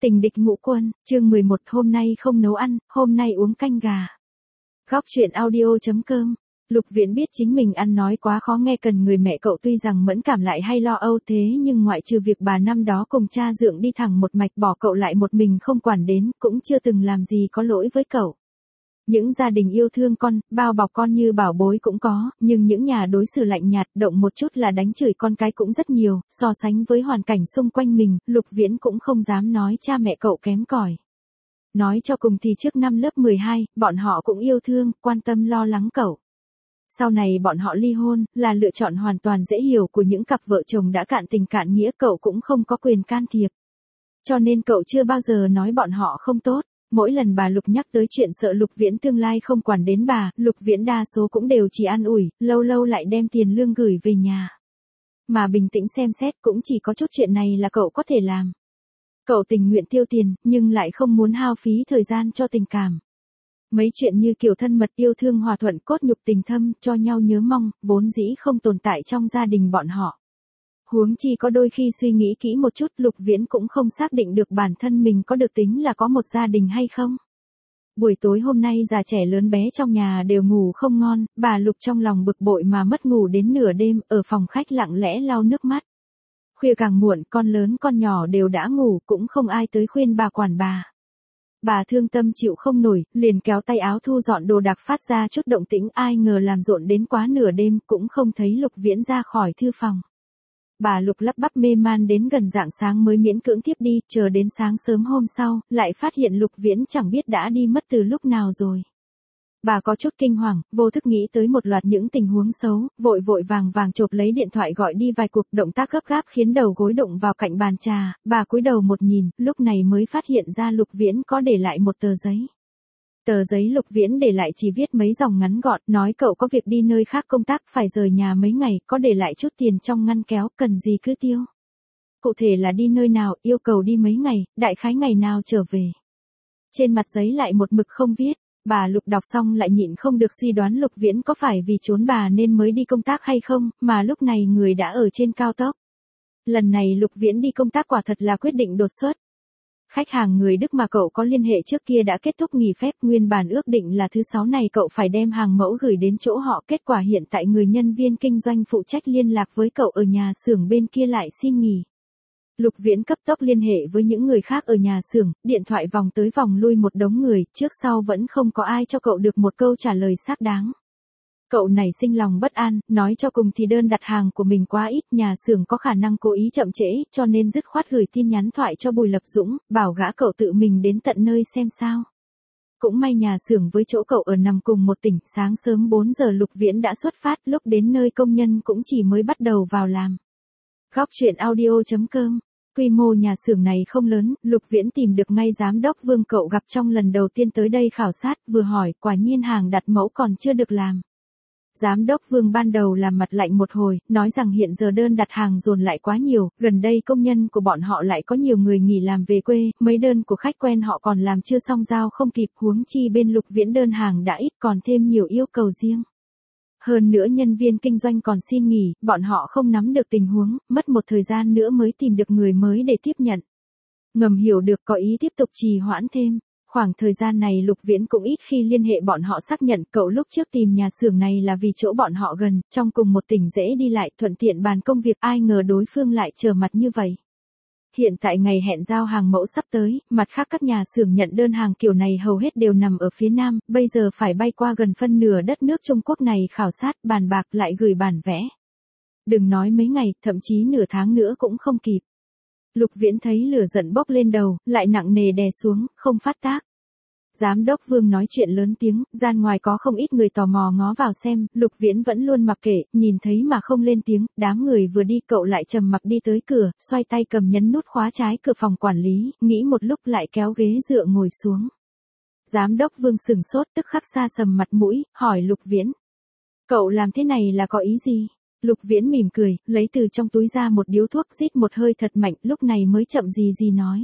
Tình địch ngũ quân, chương 11 hôm nay không nấu ăn, hôm nay uống canh gà. Góc chuyện audio.com. Lục Viễn biết chính mình ăn nói quá khó nghe cần người mẹ cậu tuy rằng mẫn cảm lại hay lo âu thế nhưng ngoại trừ việc bà năm đó cùng cha dượng đi thẳng một mạch bỏ cậu lại một mình không quản đến cũng chưa từng làm gì có lỗi với cậu. Những gia đình yêu thương con, bao bọc con như bảo bối cũng có, nhưng những nhà đối xử lạnh nhạt động một chút là đánh chửi con cái cũng rất nhiều, so sánh với hoàn cảnh xung quanh mình, Lục Viễn cũng không dám nói cha mẹ cậu kém cỏi. Nói cho cùng thì trước năm lớp 12, bọn họ cũng yêu thương, quan tâm lo lắng cậu. Sau này bọn họ ly hôn, là lựa chọn hoàn toàn dễ hiểu của những cặp vợ chồng đã cạn tình cạn nghĩa cậu cũng không có quyền can thiệp. Cho nên cậu chưa bao giờ nói bọn họ không tốt. Mỗi lần bà Lục nhắc tới chuyện sợ Lục Viễn tương lai không quản đến bà, Lục Viễn đa số cũng đều chỉ an ủi, lâu lâu lại đem tiền lương gửi về nhà. Mà bình tĩnh xem xét cũng chỉ có chút chuyện này là cậu có thể làm. Cậu tình nguyện tiêu tiền, nhưng lại không muốn hao phí thời gian cho tình cảm. Mấy chuyện như kiểu thân mật yêu thương hòa thuận cốt nhục tình thâm, cho nhau nhớ mong, vốn dĩ không tồn tại trong gia đình bọn họ. Huống chi có đôi khi suy nghĩ kỹ một chút Lục Viễn cũng không xác định được bản thân mình có được tính là có một gia đình hay không. Buổi tối hôm nay già trẻ lớn bé trong nhà đều ngủ không ngon, bà Lục trong lòng bực bội mà mất ngủ đến nửa đêm, ở phòng khách lặng lẽ lau nước mắt. Khuya càng muộn con lớn con nhỏ đều đã ngủ cũng không ai tới khuyên bà quản bà. Bà thương tâm chịu không nổi, liền kéo tay áo thu dọn đồ đạc phát ra chút động tĩnh ai ngờ làm rộn đến quá nửa đêm cũng không thấy Lục Viễn ra khỏi thư phòng. Bà Lục lắp bắp mê man đến gần rạng sáng mới miễn cưỡng tiếp đi, chờ đến sáng sớm hôm sau, lại phát hiện Lục Viễn chẳng biết đã đi mất từ lúc nào rồi. Bà có chút kinh hoàng, vô thức nghĩ tới một loạt những tình huống xấu, vội vội vàng vàng chộp lấy điện thoại gọi đi vài cuộc, động tác gấp gáp khiến đầu gối đụng vào cạnh bàn trà, bà cúi đầu một nhìn, lúc này mới phát hiện ra Lục Viễn có để lại một tờ giấy. Tờ giấy Lục Viễn để lại chỉ viết mấy dòng ngắn gọn, nói cậu có việc đi nơi khác công tác phải rời nhà mấy ngày, có để lại chút tiền trong ngăn kéo, cần gì cứ tiêu. Cụ thể là đi nơi nào, yêu cầu đi mấy ngày, đại khái ngày nào trở về. Trên mặt giấy lại một mực không viết, bà Lục đọc xong lại nhịn không được suy đoán Lục Viễn có phải vì trốn bà nên mới đi công tác hay không, mà lúc này người đã ở trên cao tốc. Lần này Lục Viễn đi công tác quả thật là quyết định đột xuất. Khách hàng người Đức mà cậu có liên hệ trước kia đã kết thúc nghỉ phép, nguyên bản ước định là thứ 6 này cậu phải đem hàng mẫu gửi đến chỗ họ, kết quả hiện tại người nhân viên kinh doanh phụ trách liên lạc với cậu ở nhà xưởng bên kia lại xin nghỉ. Lục Viễn cấp tốc liên hệ với những người khác ở nhà xưởng, điện thoại vòng tới vòng lui một đống người, trước sau vẫn không có ai cho cậu được một câu trả lời xác đáng. Cậu nảy sinh lòng bất an, nói cho cùng thì đơn đặt hàng của mình quá ít, nhà xưởng có khả năng cố ý chậm trễ, cho nên dứt khoát gửi tin nhắn thoại cho Bùi Lập Dũng, bảo gã cậu tự mình đến tận nơi xem sao. Cũng may nhà xưởng với chỗ cậu ở nằm cùng một tỉnh, sáng sớm 4 giờ Lục Viễn đã xuất phát, lúc đến nơi công nhân cũng chỉ mới bắt đầu vào làm. Góc chuyện audio.com. Quy mô nhà xưởng này không lớn, Lục Viễn tìm được ngay giám đốc Vương cậu gặp trong lần đầu tiên tới đây khảo sát, vừa hỏi, quả nhiên hàng đặt mẫu còn chưa được làm. Giám đốc Vương ban đầu làm mặt lạnh một hồi, nói rằng hiện giờ đơn đặt hàng dồn lại quá nhiều, gần đây công nhân của bọn họ lại có nhiều người nghỉ làm về quê, mấy đơn của khách quen họ còn làm chưa xong giao không kịp, huống chi bên Lục Viễn đơn hàng đã ít còn thêm nhiều yêu cầu riêng. Hơn nữa nhân viên kinh doanh còn xin nghỉ, bọn họ không nắm được tình huống, mất một thời gian nữa mới tìm được người mới để tiếp nhận. Ngầm hiểu được có ý tiếp tục trì hoãn thêm. Khoảng thời gian này Lục Viễn cũng ít khi liên hệ bọn họ xác nhận cậu lúc trước tìm nhà xưởng này là vì chỗ bọn họ gần, trong cùng một tỉnh dễ đi lại thuận tiện bàn công việc ai ngờ đối phương lại trở mặt như vậy. Hiện tại ngày hẹn giao hàng mẫu sắp tới, mặt khác các nhà xưởng nhận đơn hàng kiểu này hầu hết đều nằm ở phía Nam, bây giờ phải bay qua gần phân nửa đất nước Trung Quốc này khảo sát, bàn bạc lại gửi bản vẽ. Đừng nói mấy ngày, thậm chí nửa tháng nữa cũng không kịp. Lục Viễn thấy lửa giận bốc lên đầu, lại nặng nề đè xuống, không phát tác. Giám đốc Vương nói chuyện lớn tiếng, gian ngoài có không ít người tò mò ngó vào xem, Lục Viễn vẫn luôn mặc kệ, nhìn thấy mà không lên tiếng, đám người vừa đi cậu lại trầm mặc đi tới cửa, xoay tay cầm nhấn nút khóa trái cửa phòng quản lý, nghĩ một lúc lại kéo ghế dựa ngồi xuống. Giám đốc Vương sửng sốt tức khắc xa sầm mặt mũi, hỏi Lục Viễn. Cậu làm thế này là có ý gì? Lục Viễn mỉm cười, lấy từ trong túi ra một điếu thuốc rít một hơi thật mạnh, lúc này mới chậm gì nói.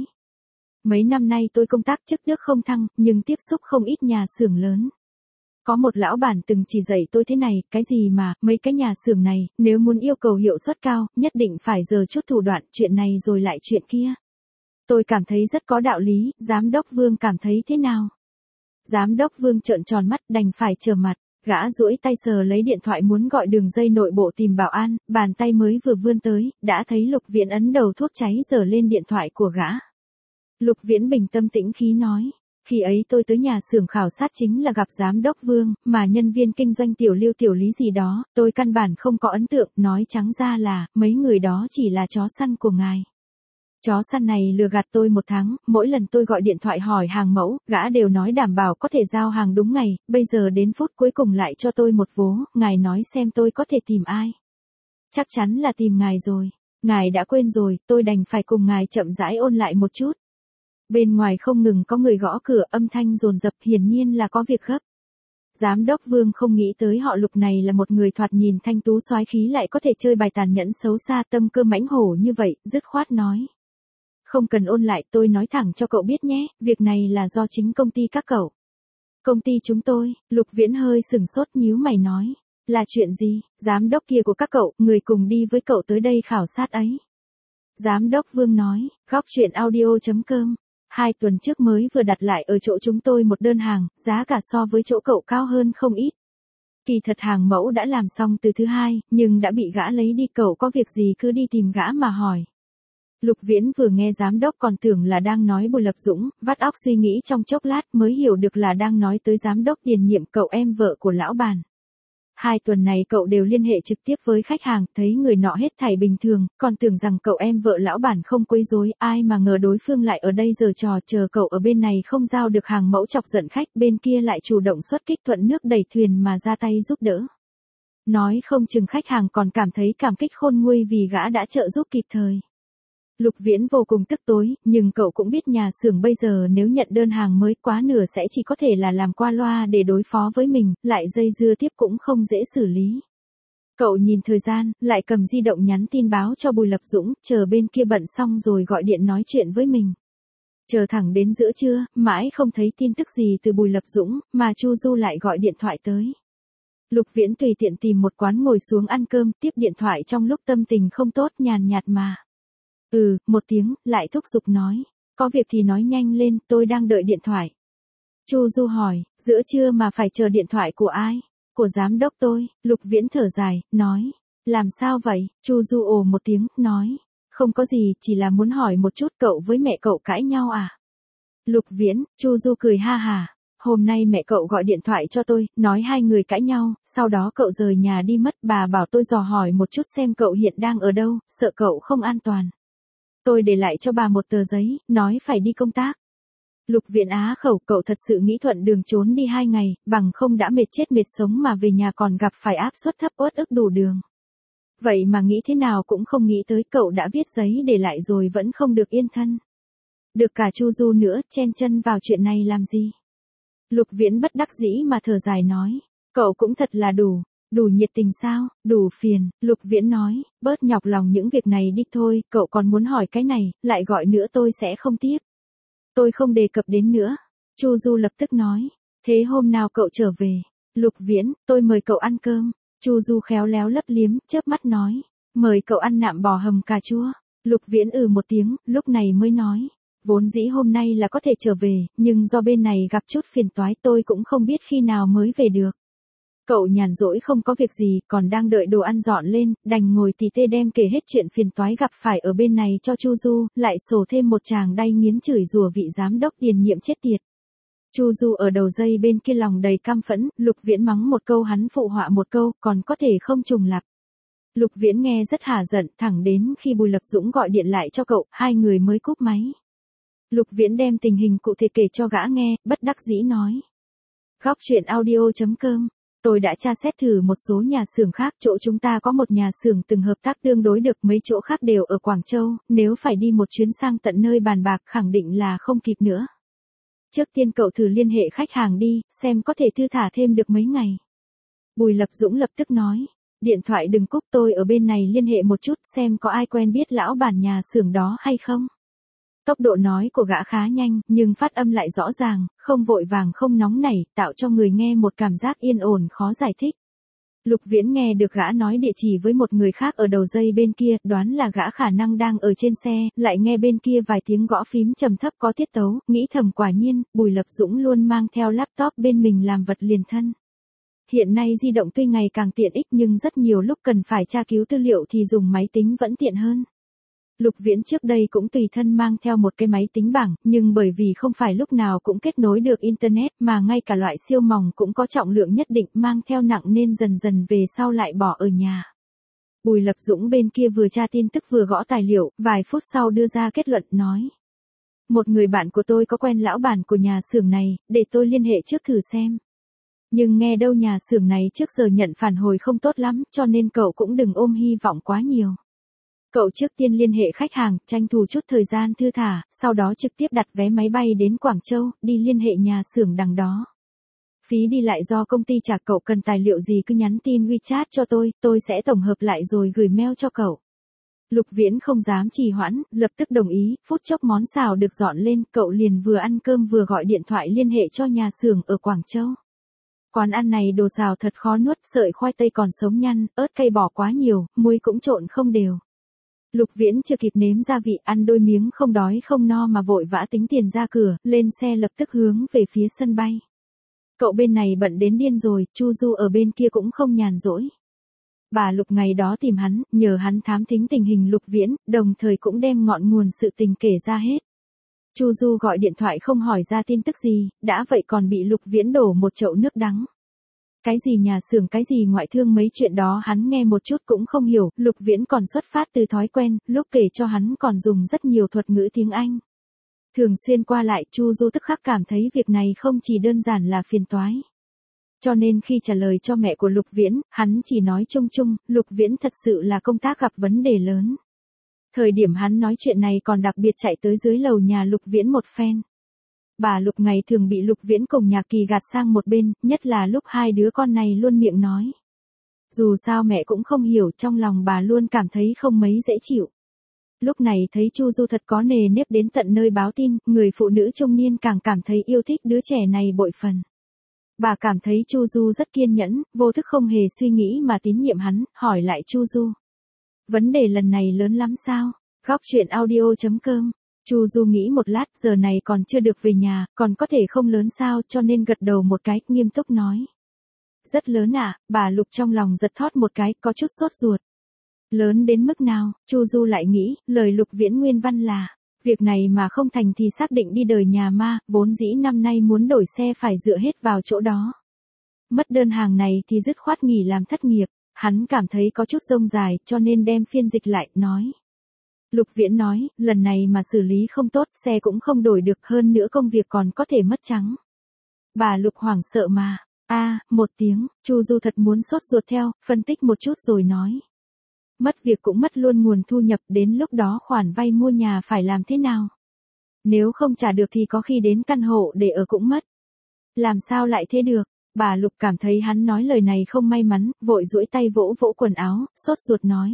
Mấy năm nay tôi công tác chức nước không thăng, nhưng tiếp xúc không ít nhà xưởng lớn. Có một lão bản từng chỉ dạy tôi thế này, cái gì mà, mấy cái nhà xưởng này, nếu muốn yêu cầu hiệu suất cao, nhất định phải giờ chút thủ đoạn, chuyện này rồi lại chuyện kia. Tôi cảm thấy rất có đạo lý, giám đốc Vương cảm thấy thế nào? Giám đốc Vương trợn tròn mắt đành phải trờ mặt, gã duỗi tay sờ lấy điện thoại muốn gọi đường dây nội bộ tìm bảo an, bàn tay mới vừa vươn tới, đã thấy Lục Viễn ấn đầu thuốc cháy giở lên điện thoại của gã. Lục Viễn bình tâm tĩnh khí nói, khi ấy tôi tới nhà xưởng khảo sát chính là gặp giám đốc Vương, mà nhân viên kinh doanh tiểu Lưu tiểu Lý gì đó, tôi căn bản không có ấn tượng, nói trắng ra là, mấy người đó chỉ là chó săn của ngài. Chó săn này lừa gạt tôi 1 tháng, mỗi lần tôi gọi điện thoại hỏi hàng mẫu, gã đều nói đảm bảo có thể giao hàng đúng ngày, bây giờ đến phút cuối cùng lại cho tôi một vố, ngài nói xem tôi có thể tìm ai. Chắc chắn là tìm ngài rồi. Ngài đã quên rồi, tôi đành phải cùng ngài chậm rãi ôn lại một chút. Bên ngoài không ngừng có người gõ cửa, âm thanh dồn dập, hiển nhiên là có việc gấp. Giám đốc Vương không nghĩ tới họ Lục này là một người thoạt nhìn thanh tú soái khí lại có thể chơi bài tàn nhẫn xấu xa tâm cơ mãnh hổ như vậy, dứt khoát nói. Không cần ôn lại, tôi nói thẳng cho cậu biết nhé, việc này là do chính công ty các cậu. Công ty chúng tôi, Lục Viễn hơi sừng sốt nhíu mày nói. Là chuyện gì, giám đốc kia của các cậu, người cùng đi với cậu tới đây khảo sát ấy. Giám đốc Vương nói, góc chuyện audio.com. 2 tuần trước mới vừa đặt lại ở chỗ chúng tôi một đơn hàng, giá cả so với chỗ cậu cao hơn không ít. Kỳ thật hàng mẫu đã làm xong từ thứ 2, nhưng đã bị gã lấy đi, cậu có việc gì cứ đi tìm gã mà hỏi. Lục Viễn vừa nghe giám đốc còn tưởng là đang nói Bùi Lập Dũng, vắt óc suy nghĩ trong chốc lát mới hiểu được là đang nói tới giám đốc tiền nhiệm, cậu em vợ của lão bàn. 2 tuần này cậu đều liên hệ trực tiếp với khách hàng, thấy người nọ hết thảy bình thường, còn tưởng rằng cậu em vợ lão bản không quấy rối, ai mà ngờ đối phương lại ở đây giở trò, chờ cậu ở bên này không giao được hàng mẫu chọc giận khách, bên kia lại chủ động xuất kích thuận nước đẩy thuyền mà ra tay giúp đỡ. Nói không chừng khách hàng còn cảm thấy cảm kích khôn nguôi vì gã đã trợ giúp kịp thời. Lục Viễn vô cùng tức tối, nhưng cậu cũng biết nhà xưởng bây giờ nếu nhận đơn hàng mới quá nửa sẽ chỉ có thể là làm qua loa để đối phó với mình, lại dây dưa tiếp cũng không dễ xử lý. Cậu nhìn thời gian, lại cầm di động nhắn tin báo cho Bùi Lập Dũng, chờ bên kia bận xong rồi gọi điện nói chuyện với mình. Chờ thẳng đến giữa trưa, mãi không thấy tin tức gì từ Bùi Lập Dũng, mà Chu Du lại gọi điện thoại tới. Lục Viễn tùy tiện tìm một quán ngồi xuống ăn cơm, tiếp điện thoại trong lúc tâm tình không tốt, nhàn nhạt mà. Một tiếng, lại thúc giục nói. Có việc thì nói nhanh lên, tôi đang đợi điện thoại. Chu Du hỏi, giữa trưa mà phải chờ điện thoại của ai? Của giám đốc tôi. Lục Viễn thở dài, nói. Làm sao vậy? Chu Du ồ một tiếng, nói. Không có gì, chỉ là muốn hỏi một chút, cậu với mẹ cậu cãi nhau à? Lục Viễn, Chu Du cười ha hà. Hôm nay mẹ cậu gọi điện thoại cho tôi, nói 2 người cãi nhau, sau đó cậu rời nhà đi mất, bà bảo tôi dò hỏi một chút xem cậu hiện đang ở đâu, sợ cậu không an toàn. Tôi để lại cho bà một tờ giấy, nói phải đi công tác. Lục Viễn á khẩu, cậu thật sự nghĩ thuận đường trốn đi 2 ngày, bằng không đã mệt chết mệt sống mà về nhà còn gặp phải áp suất thấp uất ức đủ đường. Vậy mà nghĩ thế nào cũng không nghĩ tới cậu đã viết giấy để lại rồi vẫn không được yên thân. Được cả Chu Du nữa, chen chân vào chuyện này làm gì? Lục Viễn bất đắc dĩ mà thở dài nói, cậu cũng thật là đủ nhiệt tình sao, đủ phiền. Lục Viễn nói, bớt nhọc lòng những việc này đi thôi, cậu còn muốn hỏi cái này, lại gọi nữa tôi sẽ không tiếp. Tôi không đề cập đến nữa. Chu Du lập tức nói, thế hôm nào cậu trở về? Lục Viễn, tôi mời cậu ăn cơm. Chu Du khéo léo lấp liếm, chớp mắt nói, mời cậu ăn nạm bò hầm cà chua. Lục Viễn một tiếng, lúc này mới nói, vốn dĩ hôm nay là có thể trở về, nhưng do bên này gặp chút phiền toái tôi cũng không biết khi nào mới về được. Cậu nhàn rỗi không có việc gì, còn đang đợi đồ ăn dọn lên, đành ngồi tì tê đem kể hết chuyện phiền toái gặp phải ở bên này cho Chu Du, lại sổ thêm một tràng đay nghiến chửi rủa vị giám đốc tiền nhiệm chết tiệt. Chu Du ở đầu dây bên kia lòng đầy căm phẫn, Lục Viễn mắng một câu hắn phụ họa một câu, còn có thể không trùng lặp. Lục Viễn nghe rất hả giận, thẳng đến khi Bùi Lập Dũng gọi điện lại cho cậu, 2 người mới cúp máy. Lục Viễn đem tình hình cụ thể kể cho gã nghe, bất đắc dĩ nói. Góc chuyện audio.com. Tôi đã tra xét thử một số nhà xưởng khác, chỗ chúng ta có một nhà xưởng từng hợp tác tương đối được, mấy chỗ khác đều ở Quảng Châu, nếu phải đi một chuyến sang tận nơi bàn bạc khẳng định là không kịp nữa. Trước tiên cậu thử liên hệ khách hàng đi, xem có thể thư thả thêm được mấy ngày. Bùi Lập Dũng lập tức nói, điện thoại đừng cúp, tôi ở bên này liên hệ một chút xem có ai quen biết lão bản nhà xưởng đó hay không. Tốc độ nói của gã khá nhanh, nhưng phát âm lại rõ ràng, không vội vàng không nóng nảy, tạo cho người nghe một cảm giác yên ổn khó giải thích. Lục Viễn nghe được gã nói địa chỉ với một người khác ở đầu dây bên kia, đoán là gã khả năng đang ở trên xe, lại nghe bên kia vài tiếng gõ phím trầm thấp có tiết tấu, nghĩ thầm quả nhiên, Bùi Lập Dũng luôn mang theo laptop bên mình làm vật liền thân. Hiện nay di động tuy ngày càng tiện ích nhưng rất nhiều lúc cần phải tra cứu tư liệu thì dùng máy tính vẫn tiện hơn. Lục Viễn trước đây cũng tùy thân mang theo một cái máy tính bảng, nhưng bởi vì không phải lúc nào cũng kết nối được Internet mà ngay cả loại siêu mỏng cũng có trọng lượng nhất định mang theo nặng nên dần dần về sau lại bỏ ở nhà. Bùi Lập Dũng bên kia vừa tra tin tức vừa gõ tài liệu, vài phút sau đưa ra kết luận nói. Một người bạn của tôi có quen lão bản của nhà xưởng này, để tôi liên hệ trước thử xem. Nhưng nghe đâu nhà xưởng này trước giờ nhận phản hồi không tốt lắm, cho nên cậu cũng đừng ôm hy vọng quá nhiều. Cậu trước tiên liên hệ khách hàng, tranh thủ chút thời gian thư thả, sau đó trực tiếp đặt vé máy bay đến Quảng Châu, đi liên hệ nhà xưởng đằng đó. Phí đi lại do công ty trả, cậu cần tài liệu gì cứ nhắn tin WeChat cho tôi sẽ tổng hợp lại rồi gửi mail cho cậu. Lục Viễn không dám trì hoãn, lập tức đồng ý, phút chốc món xào được dọn lên, cậu liền vừa ăn cơm vừa gọi điện thoại liên hệ cho nhà xưởng ở Quảng Châu. Quán ăn này đồ xào thật khó nuốt, sợi khoai tây còn sống nhăn, ớt cay bỏ quá nhiều, muối cũng trộn không đều. Lục Viễn chưa kịp nếm gia vị, ăn đôi miếng không đói không no mà vội vã tính tiền ra cửa, lên xe lập tức hướng về phía sân bay. Cậu bên này bận đến điên rồi, Chu Du ở bên kia cũng không nhàn rỗi. Bà Lục ngày đó tìm hắn, nhờ hắn thám thính tình hình Lục Viễn, đồng thời cũng đem ngọn nguồn sự tình kể ra hết. Chu Du gọi điện thoại không hỏi ra tin tức gì, đã vậy còn bị Lục Viễn đổ một chậu nước đắng. Cái gì nhà xưởng cái gì ngoại thương mấy chuyện đó hắn nghe một chút cũng không hiểu, Lục Viễn còn xuất phát từ thói quen, lúc kể cho hắn còn dùng rất nhiều thuật ngữ tiếng Anh. Thường xuyên qua lại, Chu Du tức khắc cảm thấy việc này không chỉ đơn giản là phiền toái. Cho nên khi trả lời cho mẹ của Lục Viễn, hắn chỉ nói chung chung, Lục Viễn thật sự là công tác gặp vấn đề lớn. Thời điểm hắn nói chuyện này còn đặc biệt chạy tới dưới lầu nhà Lục Viễn một phen. Bà Lục ngày thường bị Lục Viễn cùng Nhạc Kỳ gạt sang một bên, nhất là lúc hai đứa con này luôn miệng nói. Dù sao mẹ cũng không hiểu, trong lòng bà luôn cảm thấy không mấy dễ chịu. Lúc này thấy Chu Du thật có nề nếp đến tận nơi báo tin, người phụ nữ trung niên càng cảm thấy yêu thích đứa trẻ này bội phần. Bà cảm thấy Chu Du rất kiên nhẫn, vô thức không hề suy nghĩ mà tín nhiệm hắn, hỏi lại Chu Du. Vấn đề lần này lớn lắm sao? Góc chuyện audio.com. Chu Du nghĩ một lát, giờ này còn chưa được về nhà, còn có thể không lớn sao, cho nên gật đầu một cái, nghiêm túc nói. Rất lớn à, bà Lục trong lòng giật thót một cái, có chút sốt ruột. Lớn đến mức nào? Chu Du lại nghĩ, lời Lục Viễn nguyên văn là, việc này mà không thành thì xác định đi đời nhà ma, vốn dĩ năm nay muốn đổi xe phải dựa hết vào chỗ đó. Mất đơn hàng này thì dứt khoát nghỉ làm thất nghiệp, hắn cảm thấy có chút rông dài, cho nên đem phiên dịch lại, nói. Lục Viễn nói, lần này mà xử lý không tốt, xe cũng không đổi được, hơn nữa công việc còn có thể mất trắng. Bà Lục hoảng sợ mà, một tiếng, Chu Du thật muốn sốt ruột theo, phân tích một chút rồi nói. Mất việc cũng mất luôn nguồn thu nhập, đến lúc đó khoản vay mua nhà phải làm thế nào? Nếu không trả được thì có khi đến căn hộ để ở cũng mất. Làm sao lại thế được? Bà Lục cảm thấy hắn nói lời này không may mắn, vội duỗi tay vỗ vỗ quần áo, sốt ruột nói.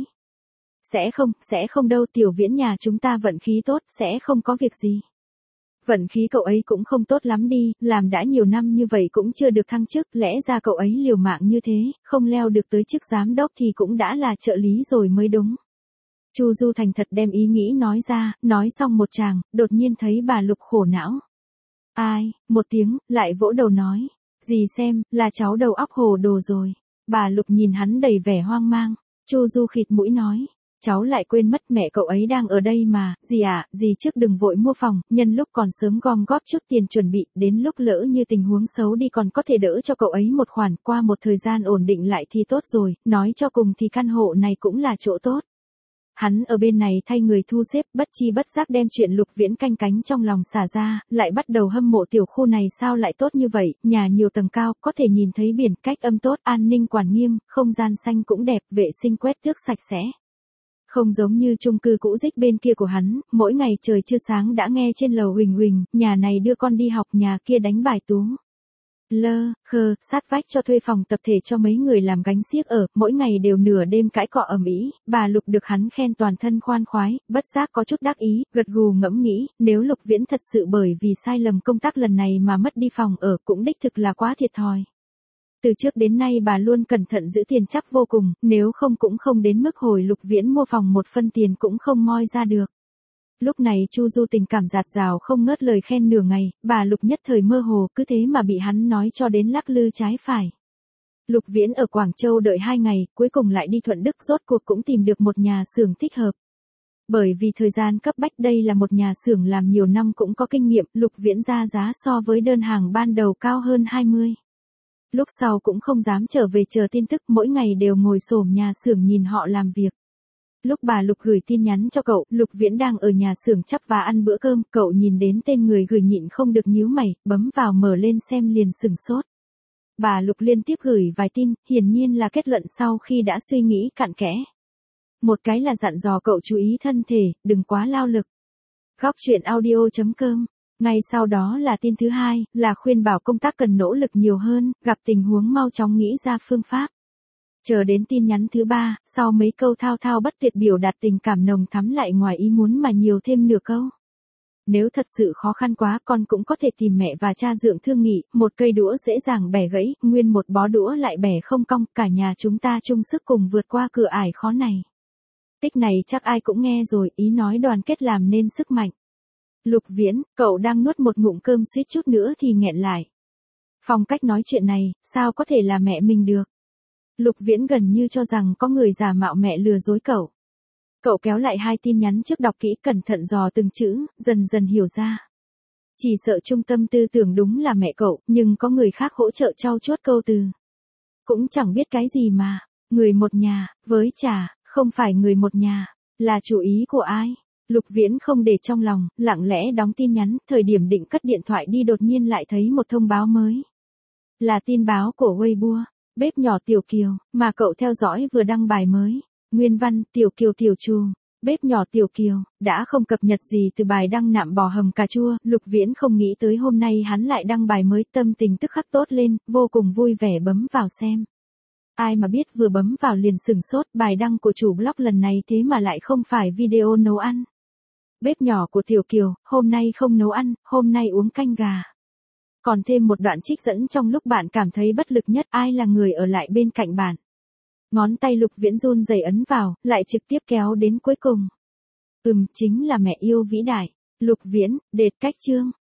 Sẽ không đâu, Tiểu Viễn nhà chúng ta vận khí tốt, sẽ không có việc gì. Vận khí cậu ấy cũng không tốt lắm đi, làm đã nhiều năm như vậy cũng chưa được thăng chức, lẽ ra cậu ấy liều mạng như thế, không leo được tới chức giám đốc thì cũng đã là trợ lý rồi mới đúng. Chu Du thành thật đem ý nghĩ nói ra, nói xong một tràng, đột nhiên thấy bà Lục khổ não. Ai, một tiếng, lại vỗ đầu nói. Dì xem, là cháu đầu óc hồ đồ rồi. Bà Lục nhìn hắn đầy vẻ hoang mang. Chu Du khịt mũi nói. Cháu lại quên mất mẹ cậu ấy đang ở đây mà, dì à, dì trước đừng vội mua phòng, nhân lúc còn sớm gom góp chút tiền chuẩn bị, đến lúc lỡ như tình huống xấu đi còn có thể đỡ cho cậu ấy một khoản, qua một thời gian ổn định lại thì tốt rồi, nói cho cùng thì căn hộ này cũng là chỗ tốt. Hắn ở bên này thay người thu xếp, bất chi bất giác đem chuyện Lục Viễn canh cánh trong lòng xả ra, lại bắt đầu hâm mộ tiểu khu này sao lại tốt như vậy, nhà nhiều tầng cao, có thể nhìn thấy biển, cách âm tốt, an ninh quản nghiêm, không gian xanh cũng đẹp, vệ sinh quét tước sạch sẽ. Không giống như chung cư cũ rích bên kia của hắn, mỗi ngày trời chưa sáng đã nghe trên lầu huỳnh huỳnh, nhà này đưa con đi học, nhà kia đánh bài tú. Sát vách cho thuê phòng tập thể cho mấy người làm gánh xiếc ở, mỗi ngày đều nửa đêm cãi cọ ầm ĩ, bà Lục được hắn khen toàn thân khoan khoái, bất giác có chút đắc ý, gật gù ngẫm nghĩ, nếu Lục Viễn thật sự bởi vì sai lầm công tác lần này mà mất đi phòng ở cũng đích thực là quá thiệt thòi. Từ trước đến nay bà luôn cẩn thận giữ tiền chắc vô cùng, nếu không cũng không đến mức hồi Lục Viễn mua phòng một phân tiền cũng không moi ra được. Lúc này Chu Du tình cảm dạt dào không ngớt lời khen nửa ngày, bà Lục nhất thời mơ hồ cứ thế mà bị hắn nói cho đến lắc lư trái phải. Lục Viễn ở Quảng Châu đợi 2 ngày, cuối cùng lại đi Thuận Đức rốt cuộc cũng tìm được một nhà xưởng thích hợp. Bởi vì thời gian cấp bách đây là một nhà xưởng làm nhiều năm cũng có kinh nghiệm, Lục Viễn ra giá so với đơn hàng ban đầu cao hơn 20. Lúc sau cũng không dám trở về chờ tin tức, mỗi ngày đều ngồi xổm nhà xưởng nhìn họ làm việc. Lúc bà Lục gửi tin nhắn cho cậu, Lục Viễn đang ở nhà xưởng chắp vá ăn bữa cơm, cậu nhìn đến tên người gửi nhịn không được nhíu mày, bấm vào mở lên xem liền sửng sốt. Bà Lục liên tiếp gửi vài tin, hiển nhiên là kết luận sau khi đã suy nghĩ cặn kẽ. Một cái là dặn dò cậu chú ý thân thể, đừng quá lao lực. Góc truyện audio.com. Ngay sau đó là tin thứ hai, là khuyên bảo công tác cần nỗ lực nhiều hơn, gặp tình huống mau chóng nghĩ ra phương pháp. Chờ đến tin nhắn thứ ba, sau mấy câu thao thao bất tuyệt biểu đạt tình cảm nồng thắm lại ngoài ý muốn mà nhiều thêm nửa câu. Nếu thật sự khó khăn quá con cũng có thể tìm mẹ và cha dượng thương nghị, một cây đũa dễ dàng bẻ gãy, nguyên một bó đũa lại bẻ không cong, cả nhà chúng ta chung sức cùng vượt qua cửa ải khó này. Tích này chắc ai cũng nghe rồi, ý nói đoàn kết làm nên sức mạnh. Lục Viễn, cậu đang nuốt một ngụm cơm suýt chút nữa thì nghẹn lại. Phong cách nói chuyện này, sao có thể là mẹ mình được? Lục Viễn gần như cho rằng có người giả mạo mẹ lừa dối cậu. Cậu kéo lại 2 tin nhắn trước đọc kỹ cẩn thận dò từng chữ, dần dần hiểu ra. Chỉ sợ trung tâm tư tưởng đúng là mẹ cậu, nhưng có người khác hỗ trợ trau chuốt câu từ. Cũng chẳng biết cái gì mà, người một nhà, với chả, không phải người một nhà, là chủ ý của ai? Lục Viễn không để trong lòng, lặng lẽ đóng tin nhắn, thời điểm định cất điện thoại đi đột nhiên lại thấy một thông báo mới. Là tin báo của Weibo, bếp nhỏ Tiểu Kiều, mà cậu theo dõi vừa đăng bài mới. Nguyên văn, Tiểu Kiều tiểu trù, bếp nhỏ Tiểu Kiều, đã không cập nhật gì từ bài đăng nạm bò hầm cà chua, Lục Viễn không nghĩ tới hôm nay hắn lại đăng bài mới, tâm tình tức khắc tốt lên, vô cùng vui vẻ bấm vào xem. Ai mà biết vừa bấm vào liền sửng sốt, bài đăng của chủ blog lần này thế mà lại không phải video nấu ăn. Bếp nhỏ của Tiểu Kiều, hôm nay không nấu ăn, hôm nay uống canh gà. Còn thêm một đoạn trích dẫn trong lúc bạn cảm thấy bất lực nhất, ai là người ở lại bên cạnh bạn. Ngón tay Lục Viễn run rẩy ấn vào, lại trực tiếp kéo đến cuối cùng. Chính là mẹ yêu vĩ đại. Lục Viễn, đệt cách chương.